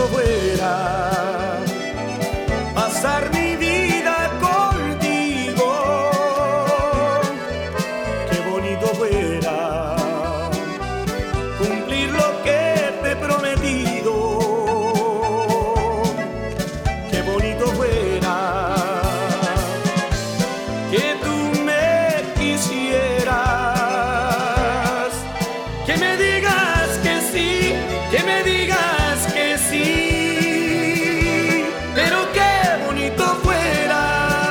bonito fuera pasar mi vida contigo. Qué bonito fuera cumplir lo que te he prometido. Qué bonito fuera que tú me quisieras, que me digas que sí, que me digas que sí, pero qué bonito fuera.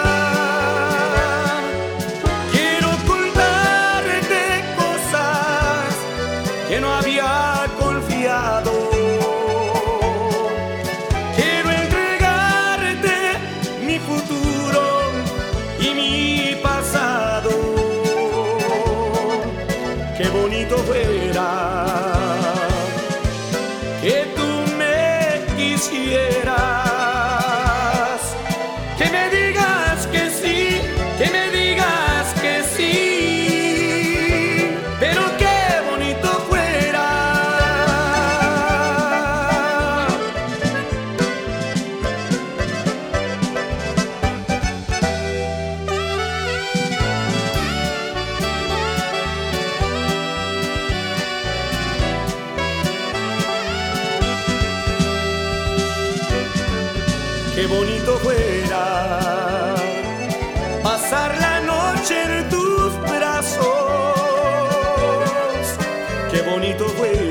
Quiero ocultarte cosas que no había confiado. Quiero entregarte mi futuro y mi pasado. Qué bonito fuera que tú me quisieras, que me digas que sí, que me digas que sí, pero qué bonito fuera. Qué bonito fuera pasar la noche en tus brazos. Qué bonito fuera